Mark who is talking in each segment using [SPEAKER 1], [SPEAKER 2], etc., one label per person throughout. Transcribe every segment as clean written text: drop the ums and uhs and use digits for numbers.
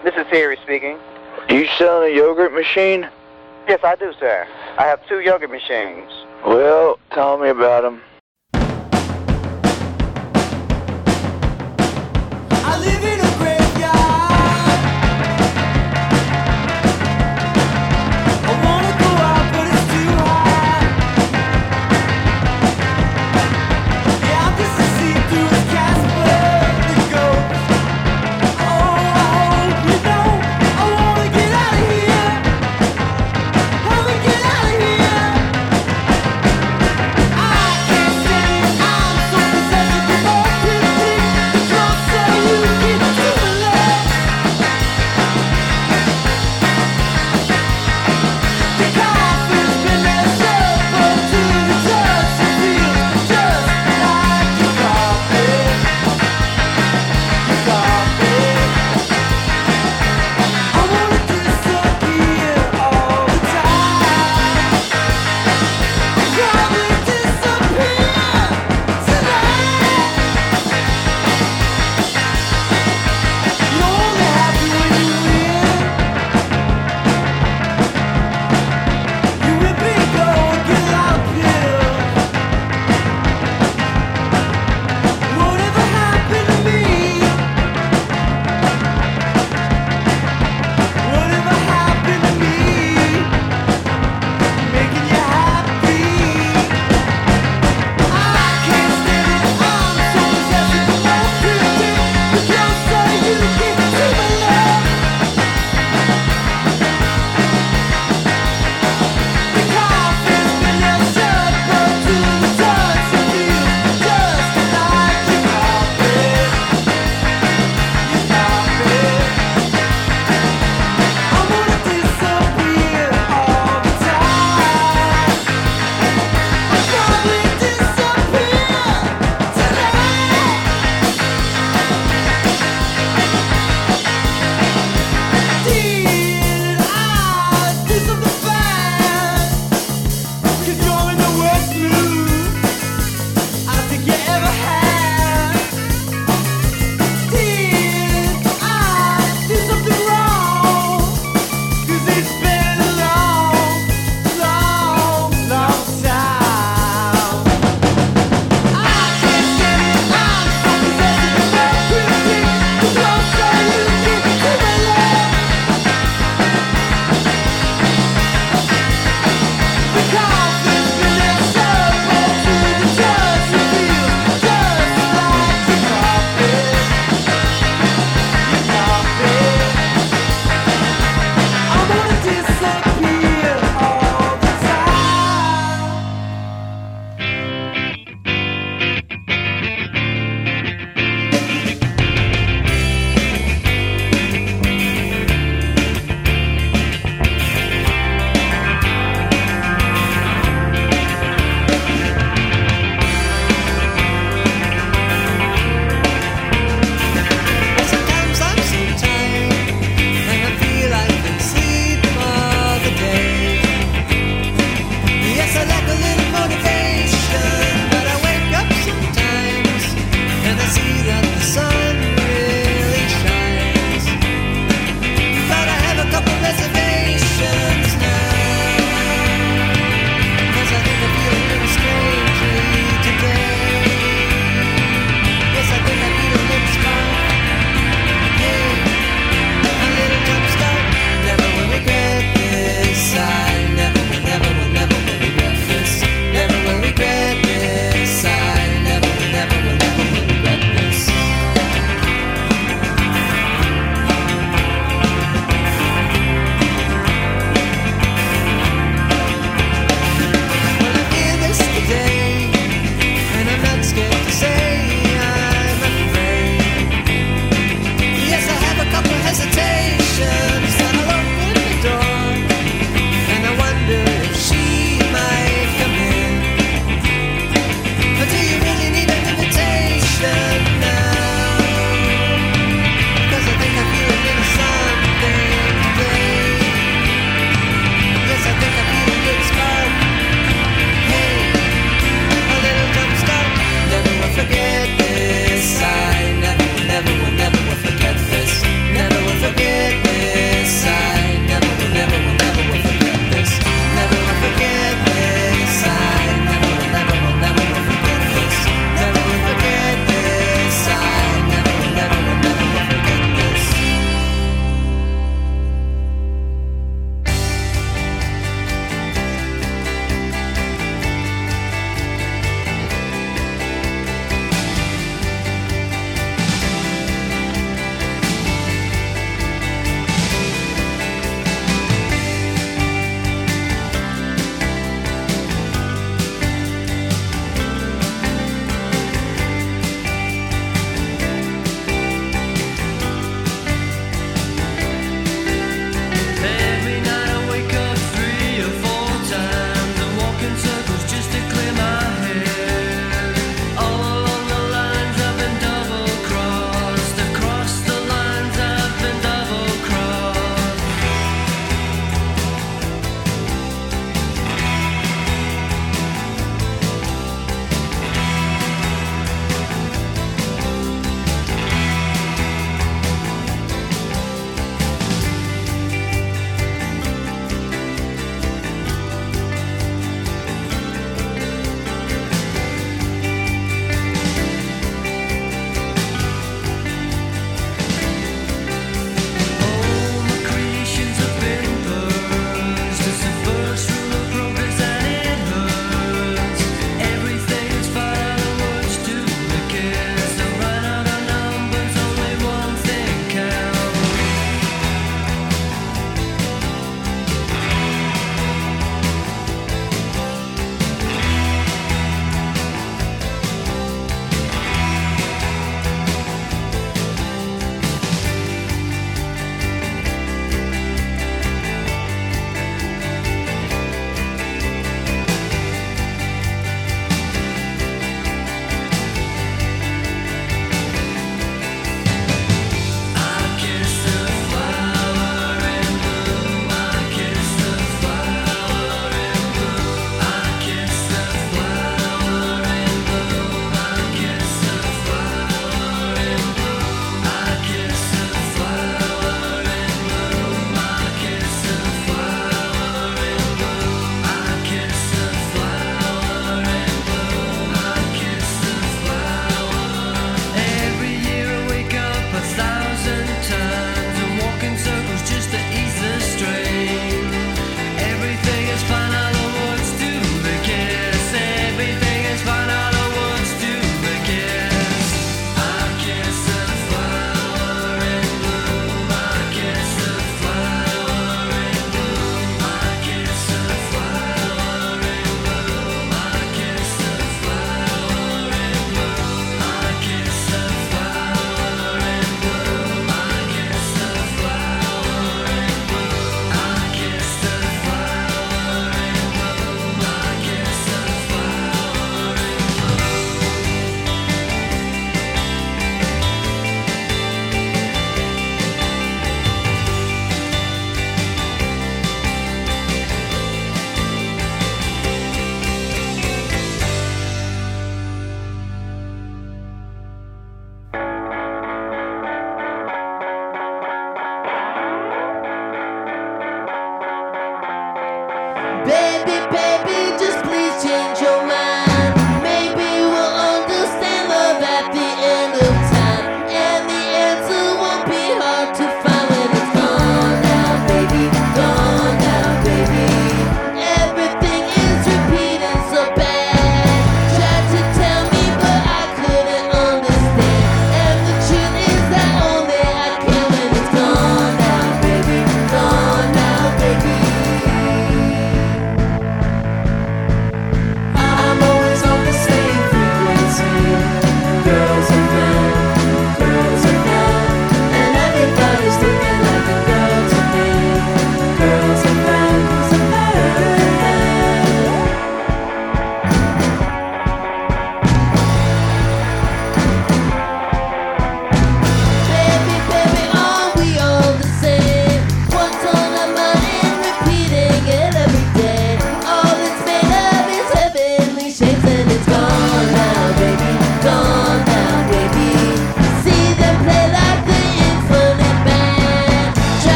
[SPEAKER 1] This is Terry speaking.
[SPEAKER 2] You selling a yogurt machine?
[SPEAKER 1] Yes, I do, sir. I have 2 yogurt machines.
[SPEAKER 2] Well, tell me about them.
[SPEAKER 3] I live in a graveyard. I wanna go out, but it's too hot. Yeah, I'm just a see-through Casper the ghost. Oh, I hope you know I wanna get out of here. Help me get out of here. I can't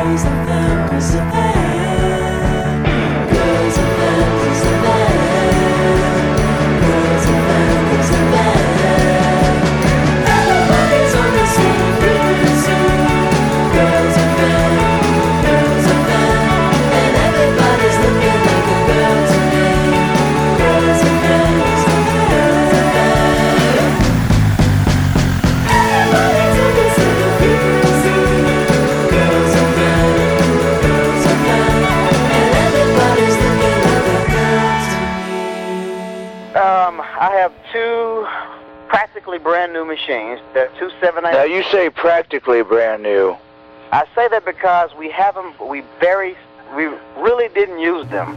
[SPEAKER 1] I have two practically brand new machines. They're 279.
[SPEAKER 2] Now you say practically brand new.
[SPEAKER 1] I say that because we have them. We really didn't use them.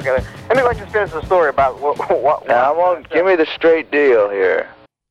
[SPEAKER 1] Okay, let me let you finish the story about what
[SPEAKER 2] Now, give me the straight deal here.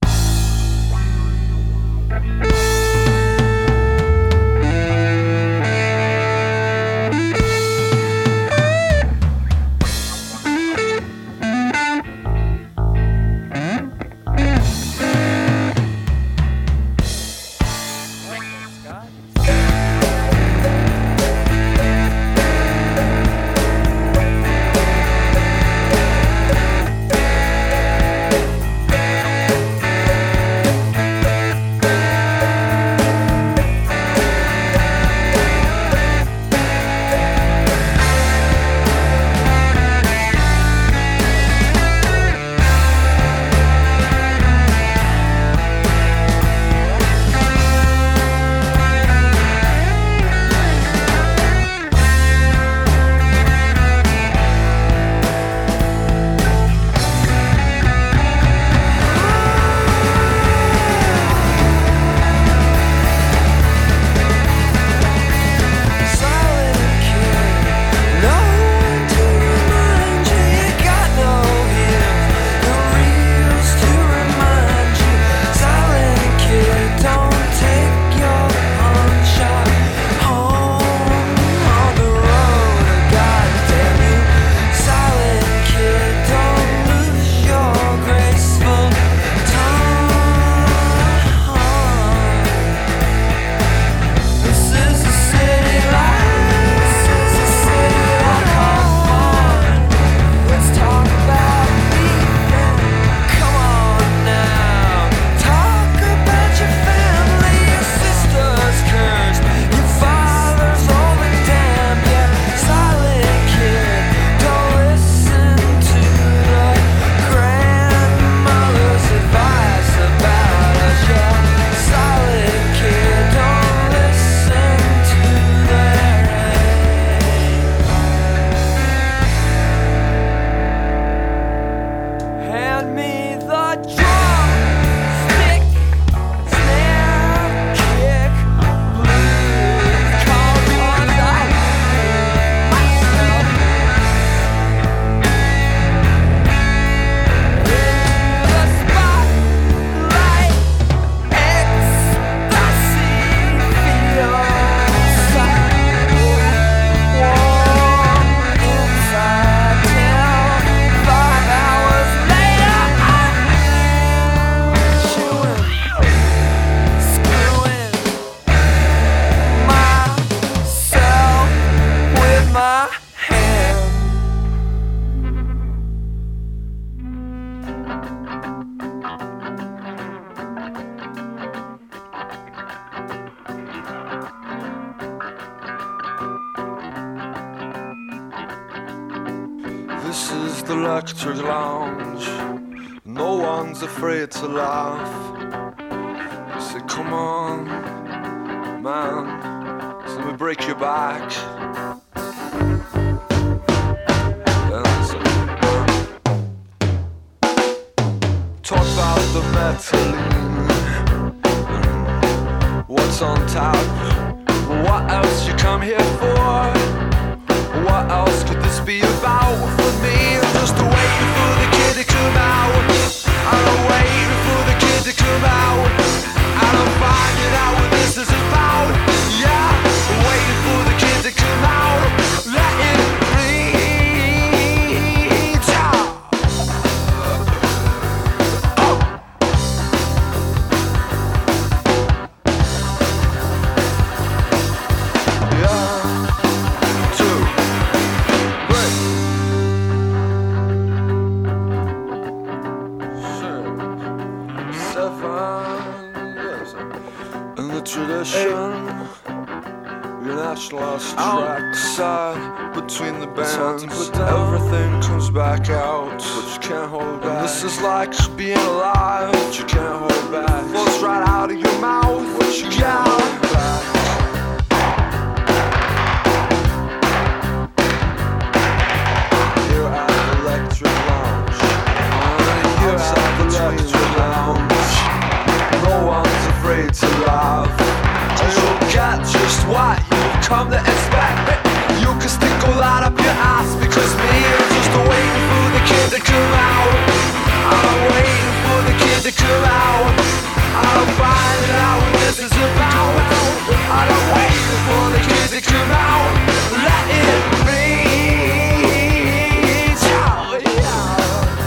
[SPEAKER 4] This is the Electric Lounge. No one's afraid to laugh. I say, come on, man, so let me break your back. Talk about the Metaline, what's on tap. What else you come here for? What else could this be about? For me, I'm just waiting for the kid to come out. I'm waiting for the kid to come out. And I'm finding out what this is about. Yeah, waiting for the kid to come out. Let it bleed out. Yeah. Tradition, your national tracks between the bands. Everything comes back out, but you can't hold back. And this is like being alive, but you can't hold back. Flows right out of your mouth, what you can't hold back. Here at the Electric Lounge, here at the Electric Lounge, no one's afraid to laugh. You'll get just what you come to expect. You can stick all that up your ass because me, I'm just kid to come out. I'm waiting for the kid to come out. I'll find out what this is about. I'm waiting for the kid to come out. Let it reach out, yeah.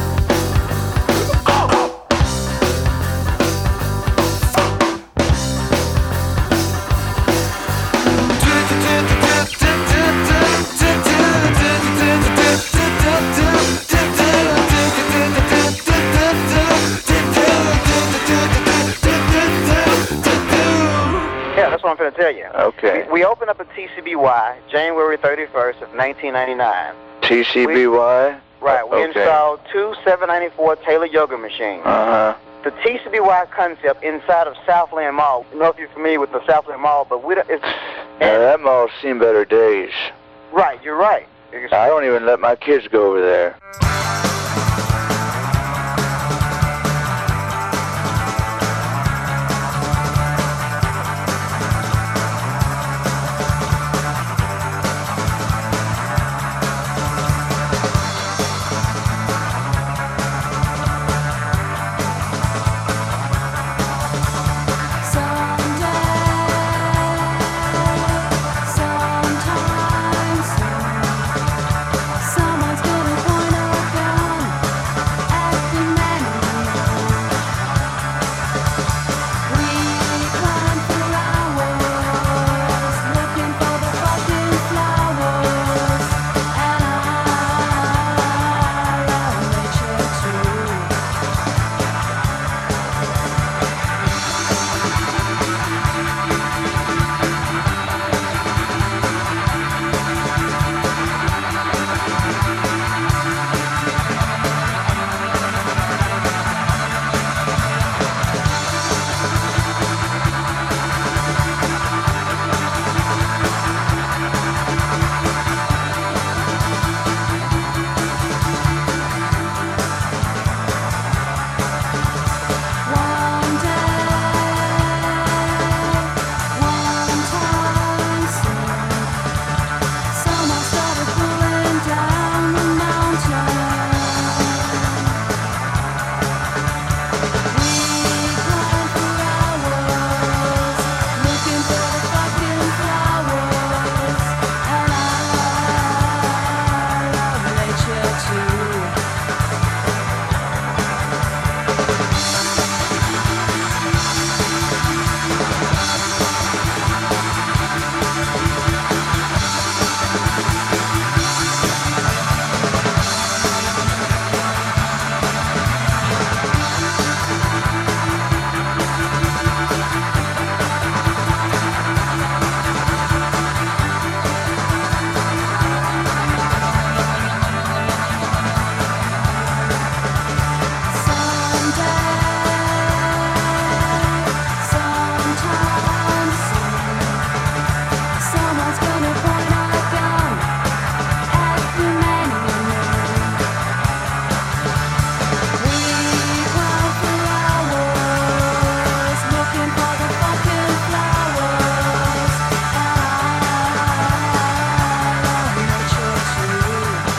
[SPEAKER 1] Yeah, that's what I'm going to tell you.
[SPEAKER 2] Okay.
[SPEAKER 1] We opened up a TCBY January 31st of 1999.
[SPEAKER 2] TCBY?
[SPEAKER 1] Right. We
[SPEAKER 2] Okay.
[SPEAKER 1] installed two 794 Taylor yoga machines.
[SPEAKER 2] Uh-huh.
[SPEAKER 1] The TCBY concept inside of Southland Mall. I don't know if you're familiar with the Southland Mall, but we don't, it's...
[SPEAKER 2] Now, that mall's seen better days.
[SPEAKER 1] Right, you're right.
[SPEAKER 2] I don't even let my kids go over there.
[SPEAKER 5] Someone's gonna point a gun at the man. We climb for hours, looking for the fucking flowers, and I love nature too. One time soon, someone started pulling down the mountain. We climbed for hours, looking for the fucking flowers, and I love nature too. Sometime soon, someone's gonna point a gun at the man in the moon. We climb for hours, looking for the fucking flowers, and I love nature too.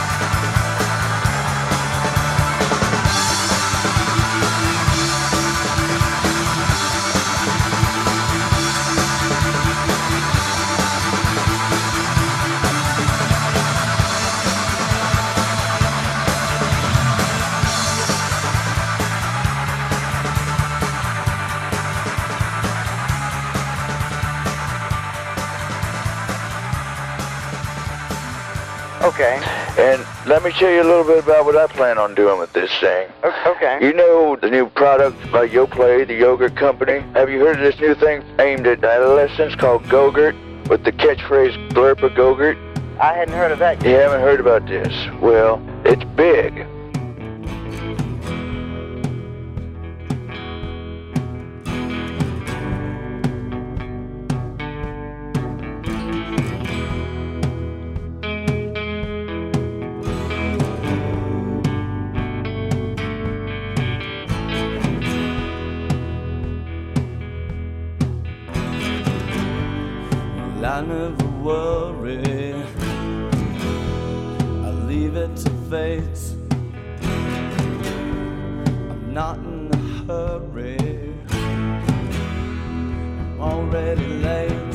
[SPEAKER 1] Okay.
[SPEAKER 2] And let me tell you a little bit about what I plan on doing with this thing.
[SPEAKER 1] Okay.
[SPEAKER 2] You know the new product by Yoplait, the yogurt company? Have you heard of this new thing aimed at adolescents called Go-Gurt with the catchphrase Blurpa Go-Gurt?
[SPEAKER 1] I hadn't heard of that
[SPEAKER 2] You
[SPEAKER 1] yet.
[SPEAKER 2] haven't heard about this? Well, it's big.
[SPEAKER 3] I never worry, I leave it to fate. not in a hurry. I'm already late.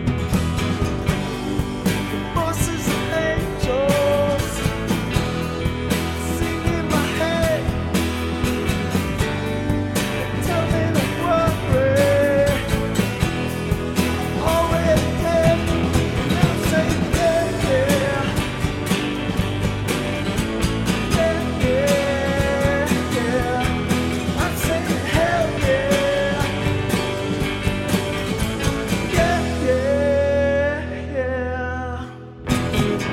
[SPEAKER 3] Voices of angels sing in my head. Tell me to worry. I'm already dead. And I'm saying yeah, yeah. Yeah, yeah, yeah. I'm saying hell yeah. Yeah, yeah, yeah.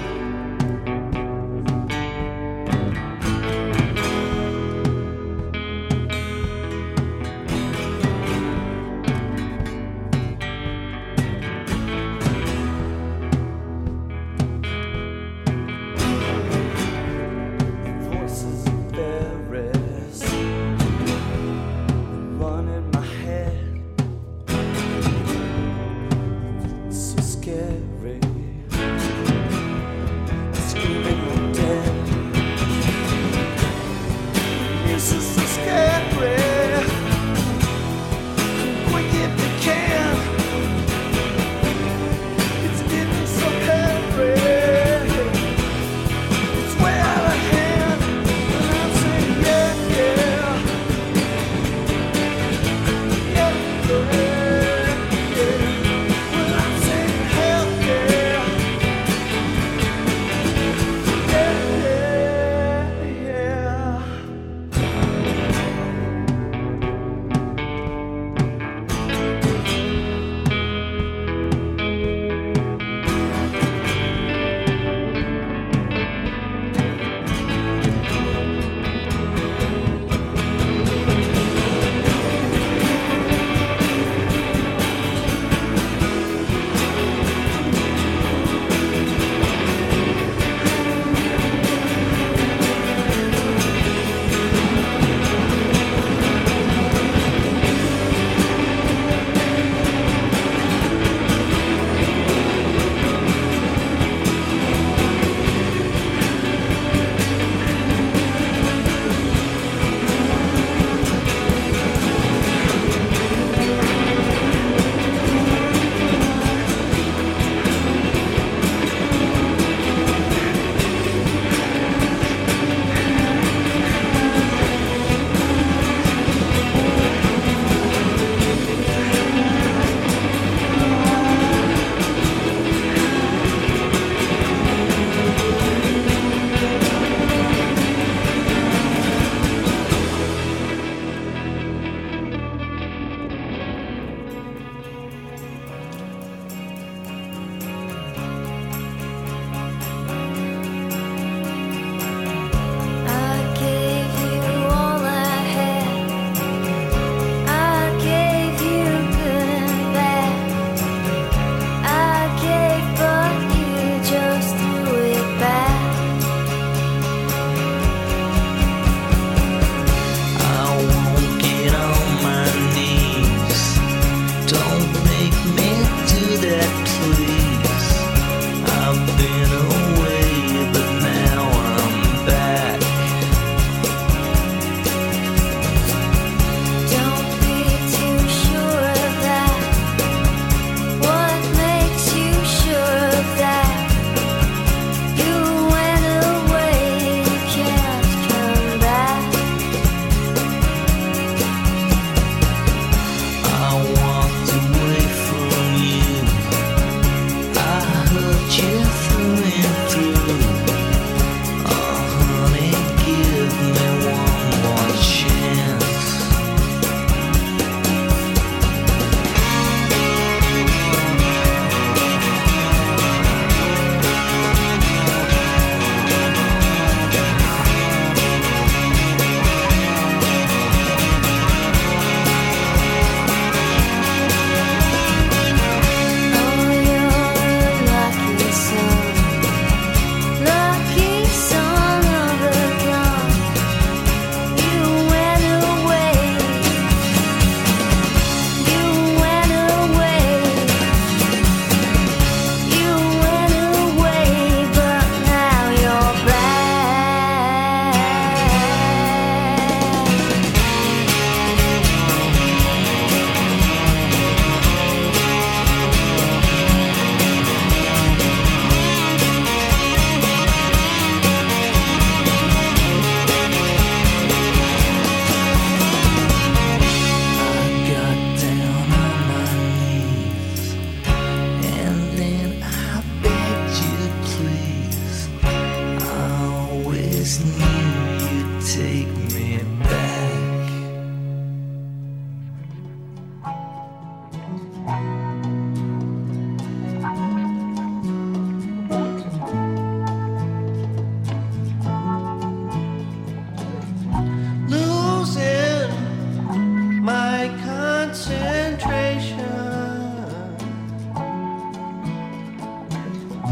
[SPEAKER 3] Voices of Paris run in my head. So scary. Screaming I'm dead. This is so scary. Quick if you can. It's getting so heavy. It's way out of hand. And I'm saying yeah, yeah. Yeah, yeah, yeah. Well, I'm saying hell yeah.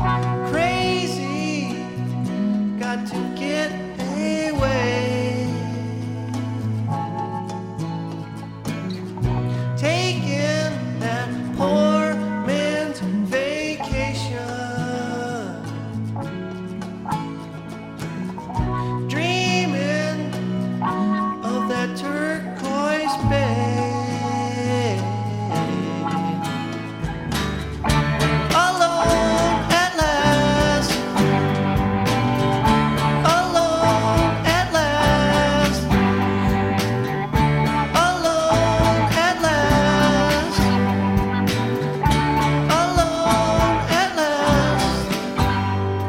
[SPEAKER 3] Crazy, got to get away. Taking that poor man's vacation. Dreaming of that turquoise bay. Alone at last. Alone at last. Alone at last. Alone at last.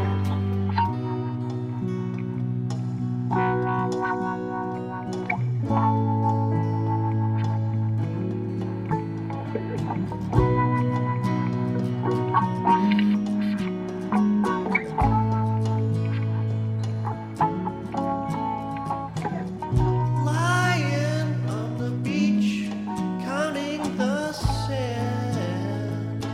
[SPEAKER 3] Lying on the beach, counting the sand,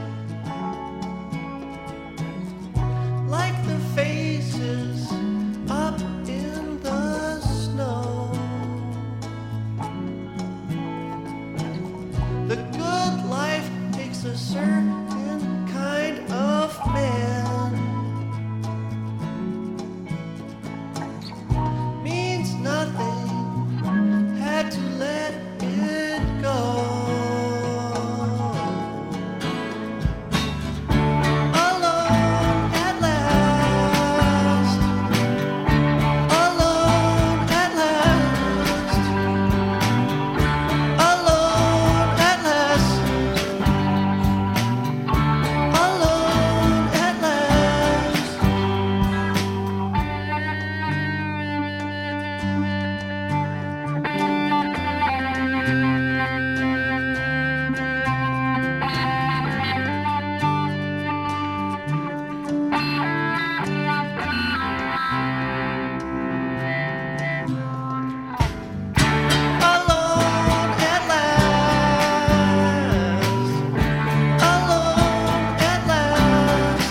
[SPEAKER 3] like the faces up in the snow. The good life takes a certain kind of man. Means nothing, had to let it go. Alone at last. Alone at last. Alone at last. Alone at last. Alone at last. Alone at last.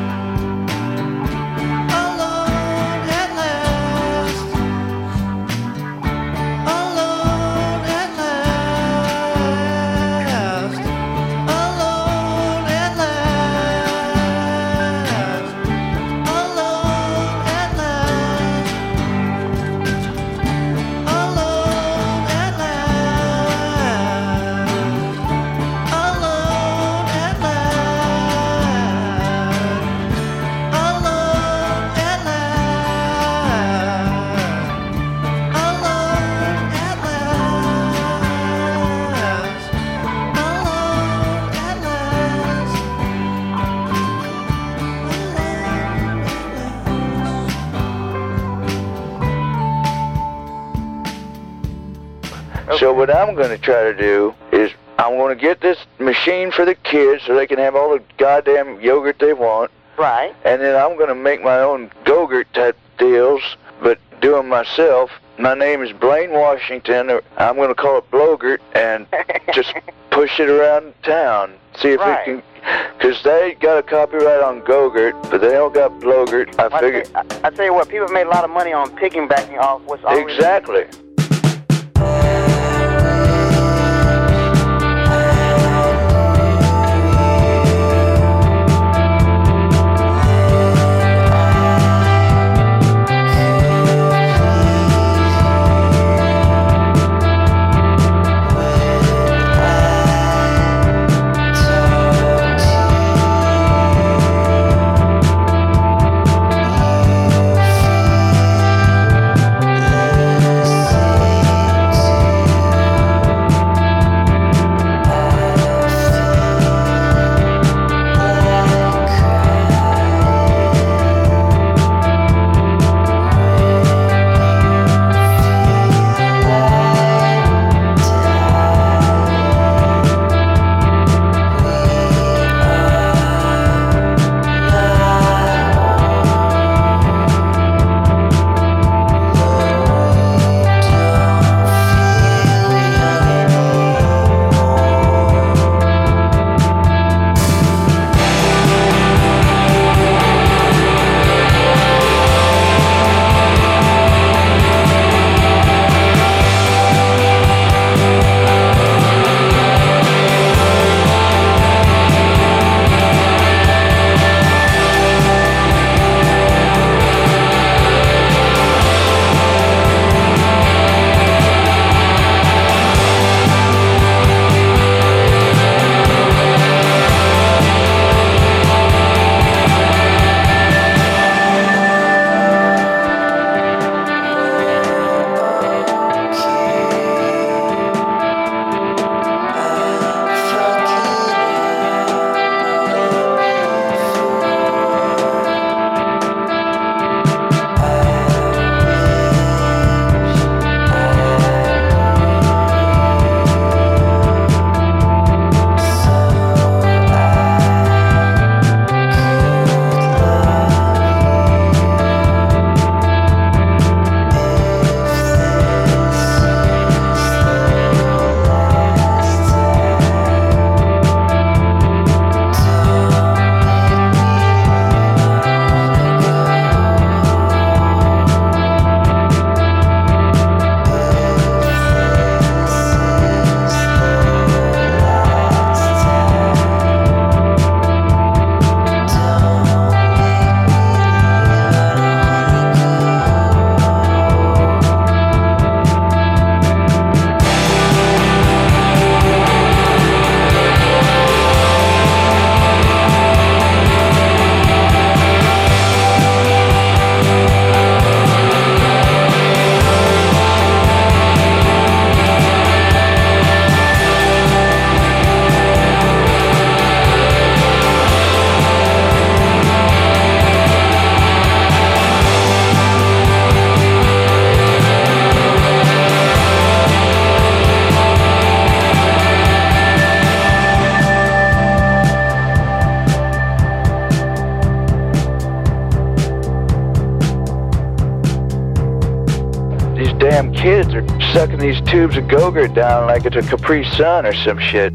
[SPEAKER 3] Alone at last. Alone at last. Alone at last. Alone at last. Alone at last. Alone at last. Alone at last. Alone at last.
[SPEAKER 2] So what I'm going to try to do is I'm going to get this machine for the kids so they can have all the goddamn yogurt they want.
[SPEAKER 1] Right.
[SPEAKER 2] And then I'm going to make my own Go-Gurt type deals, but do them myself. My name is Blaine Washington. Or I'm going to call it Blogert and just push it around town. See if
[SPEAKER 1] Right.
[SPEAKER 2] it can... Because they got a copyright on Go-Gurt, but they don't got Blogert. I figured...
[SPEAKER 1] I tell you what, people made a lot of money on piggybacking off what's already...
[SPEAKER 2] Exactly.
[SPEAKER 3] Alone
[SPEAKER 2] damn kids are sucking these tubes of Go-Gurt down like it's a Capri Sun or some shit.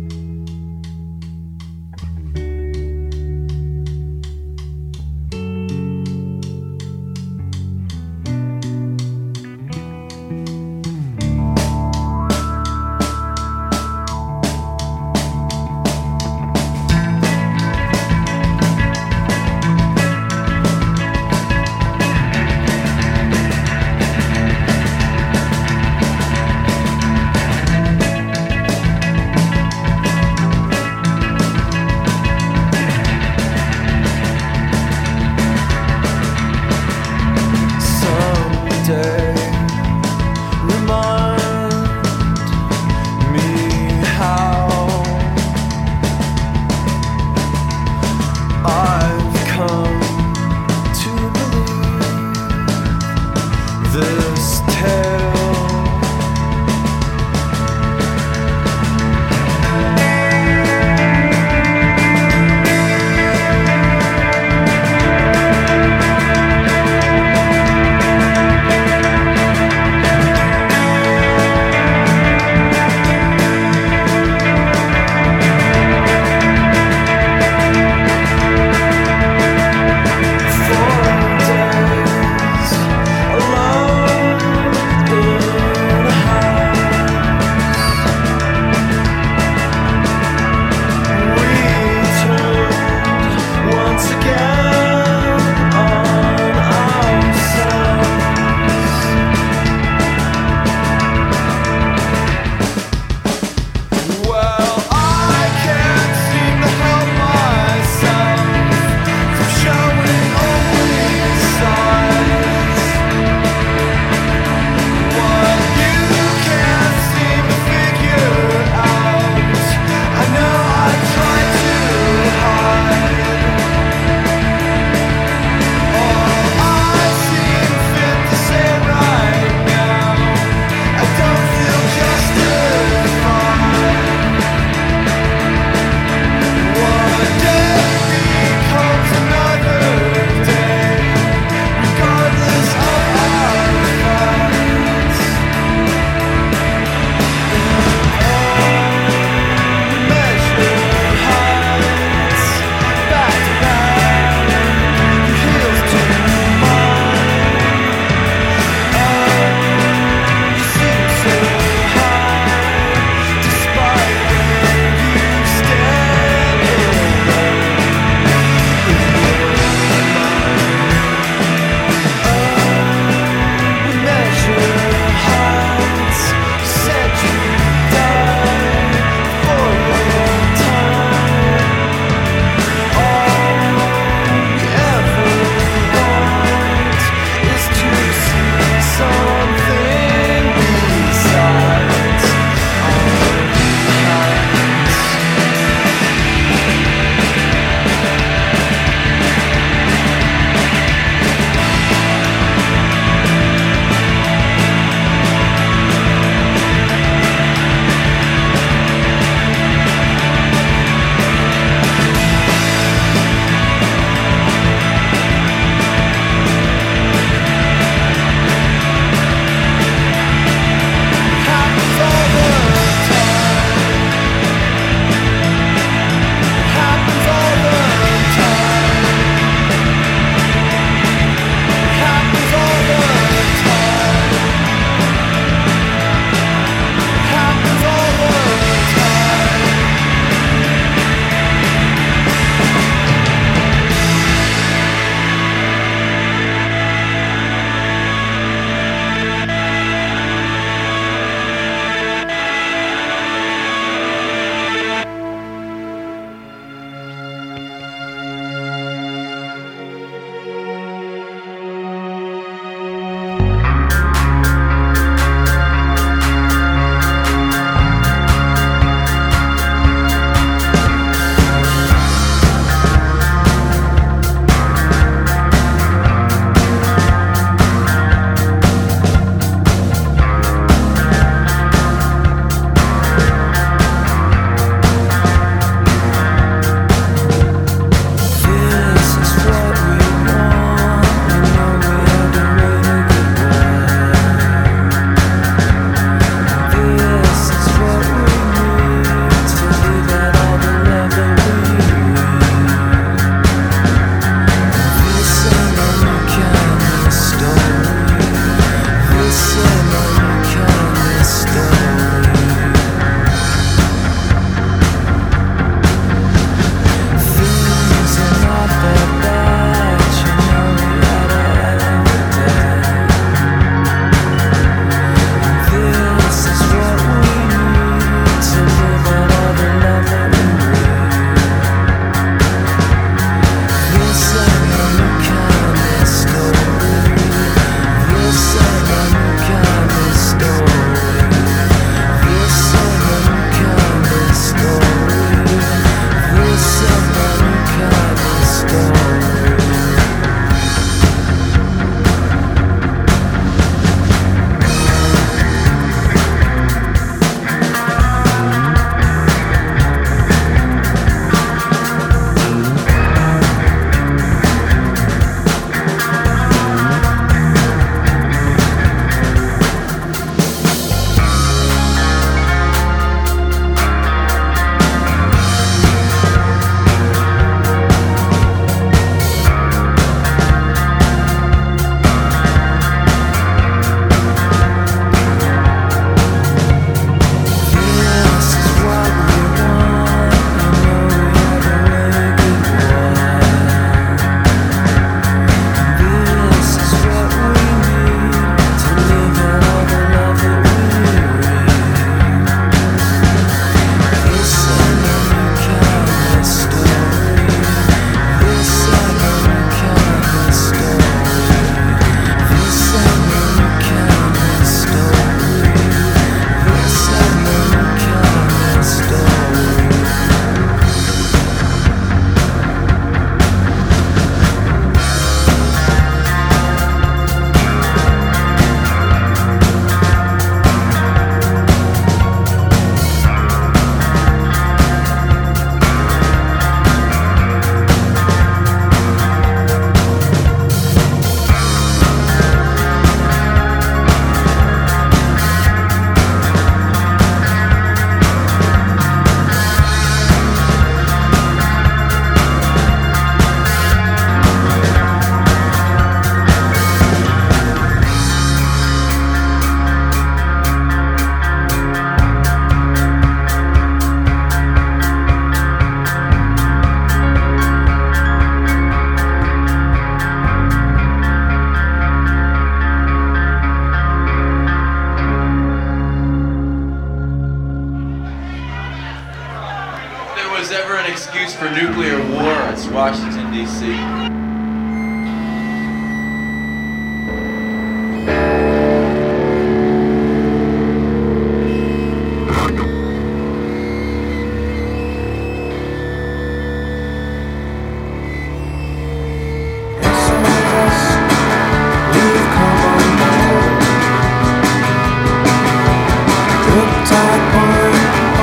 [SPEAKER 6] for nuclear war. It's Washington, D.C.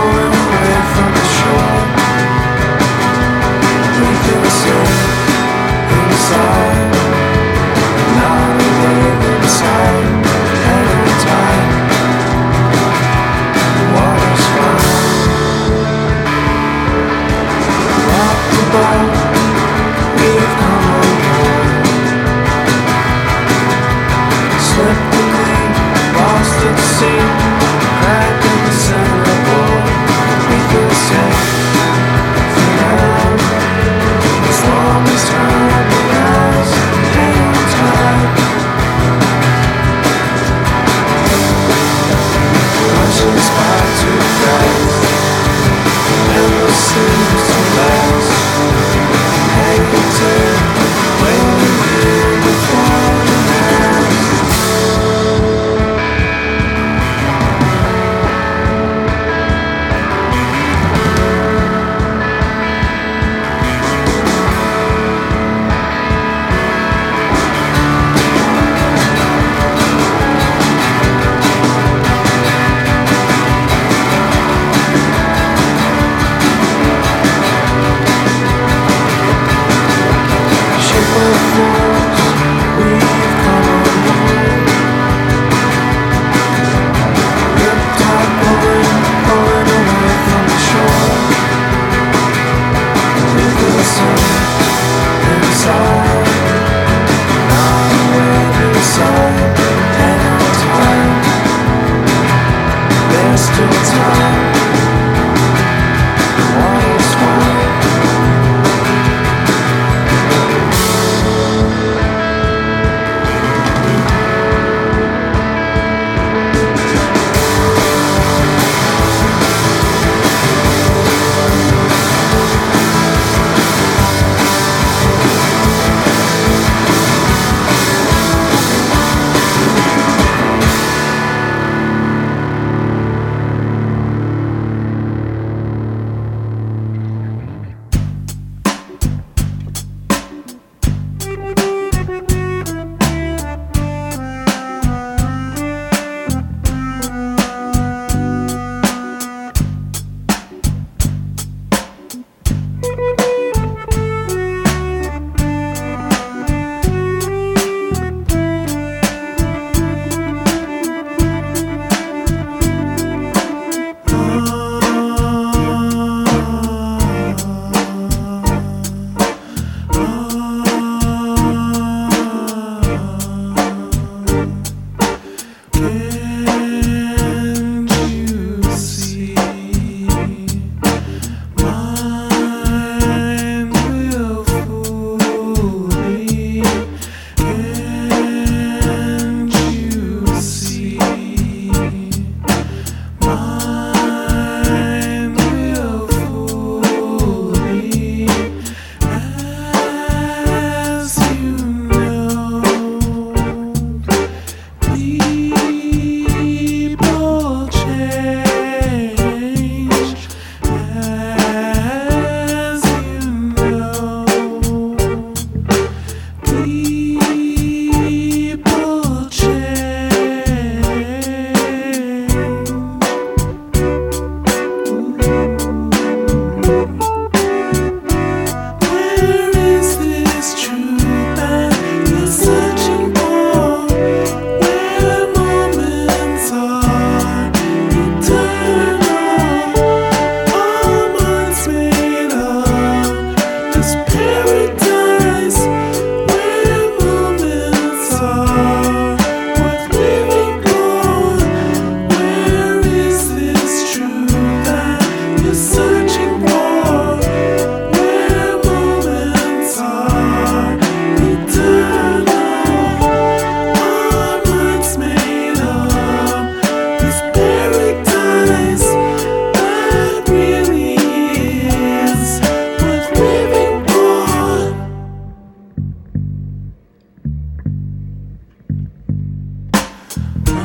[SPEAKER 3] We feel the same.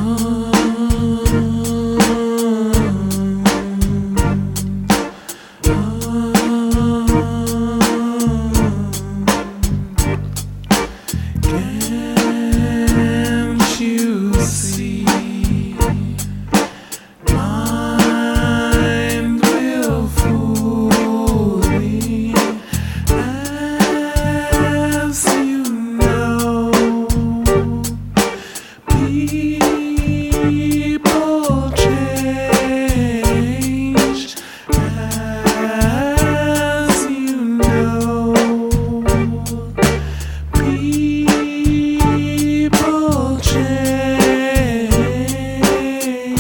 [SPEAKER 3] Can't you see? Mind will fool me, as you know. People change, as you know. People change.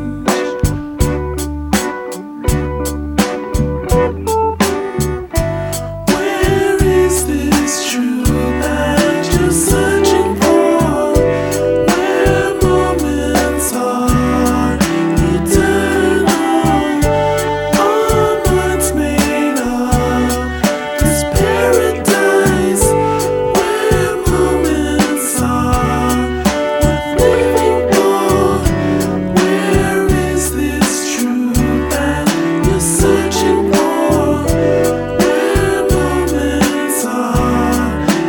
[SPEAKER 3] Where is this truth that you're searching for? Where moments are eternal, our minds made of this paradise. Where moments are worth living for. Where is this truth that you're searching for? Where moments are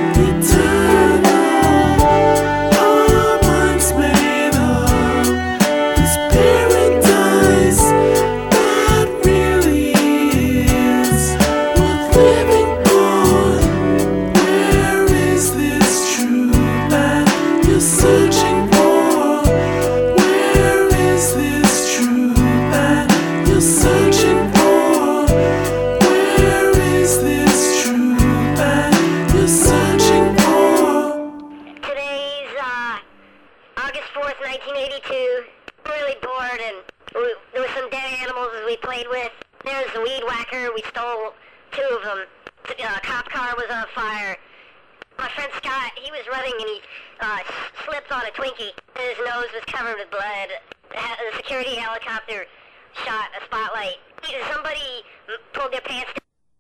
[SPEAKER 3] eternal, our minds made of this paradise that really is worth living for. Where is this truth that you're searching for? Where is this truth that you're searching for? Where is this truth that you're searching for?
[SPEAKER 7] Today's August 4th, 1982. I'm really bored, and there were some dead animals that we played with. There's the weed whacker. We stole 2 of them. The cop car was on fire. My friend Scott, he was running and he slipped on a Twinkie. His nose was covered with blood. The security helicopter shot a spotlight. Somebody pulled their pants down.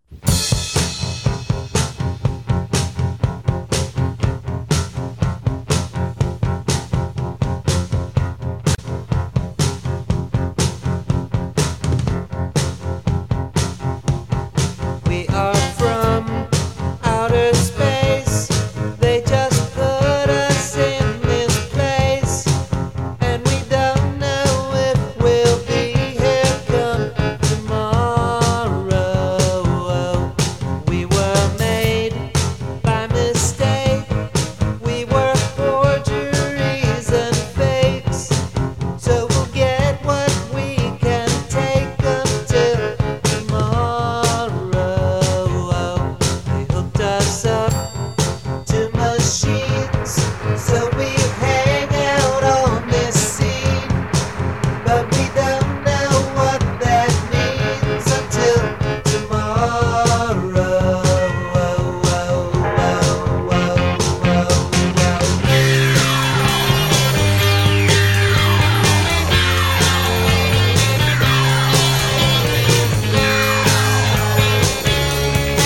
[SPEAKER 8] We are from outer space. They just put us in this place, and we don't know if we'll be here come tomorrow. We were made by mistake. We were forgeries and fakes. So we'll get what we can take until tomorrow. They hooked us up to machines, so we hang out on this scene. But we don't know what that means until tomorrow.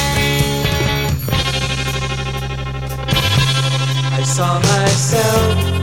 [SPEAKER 8] I saw myself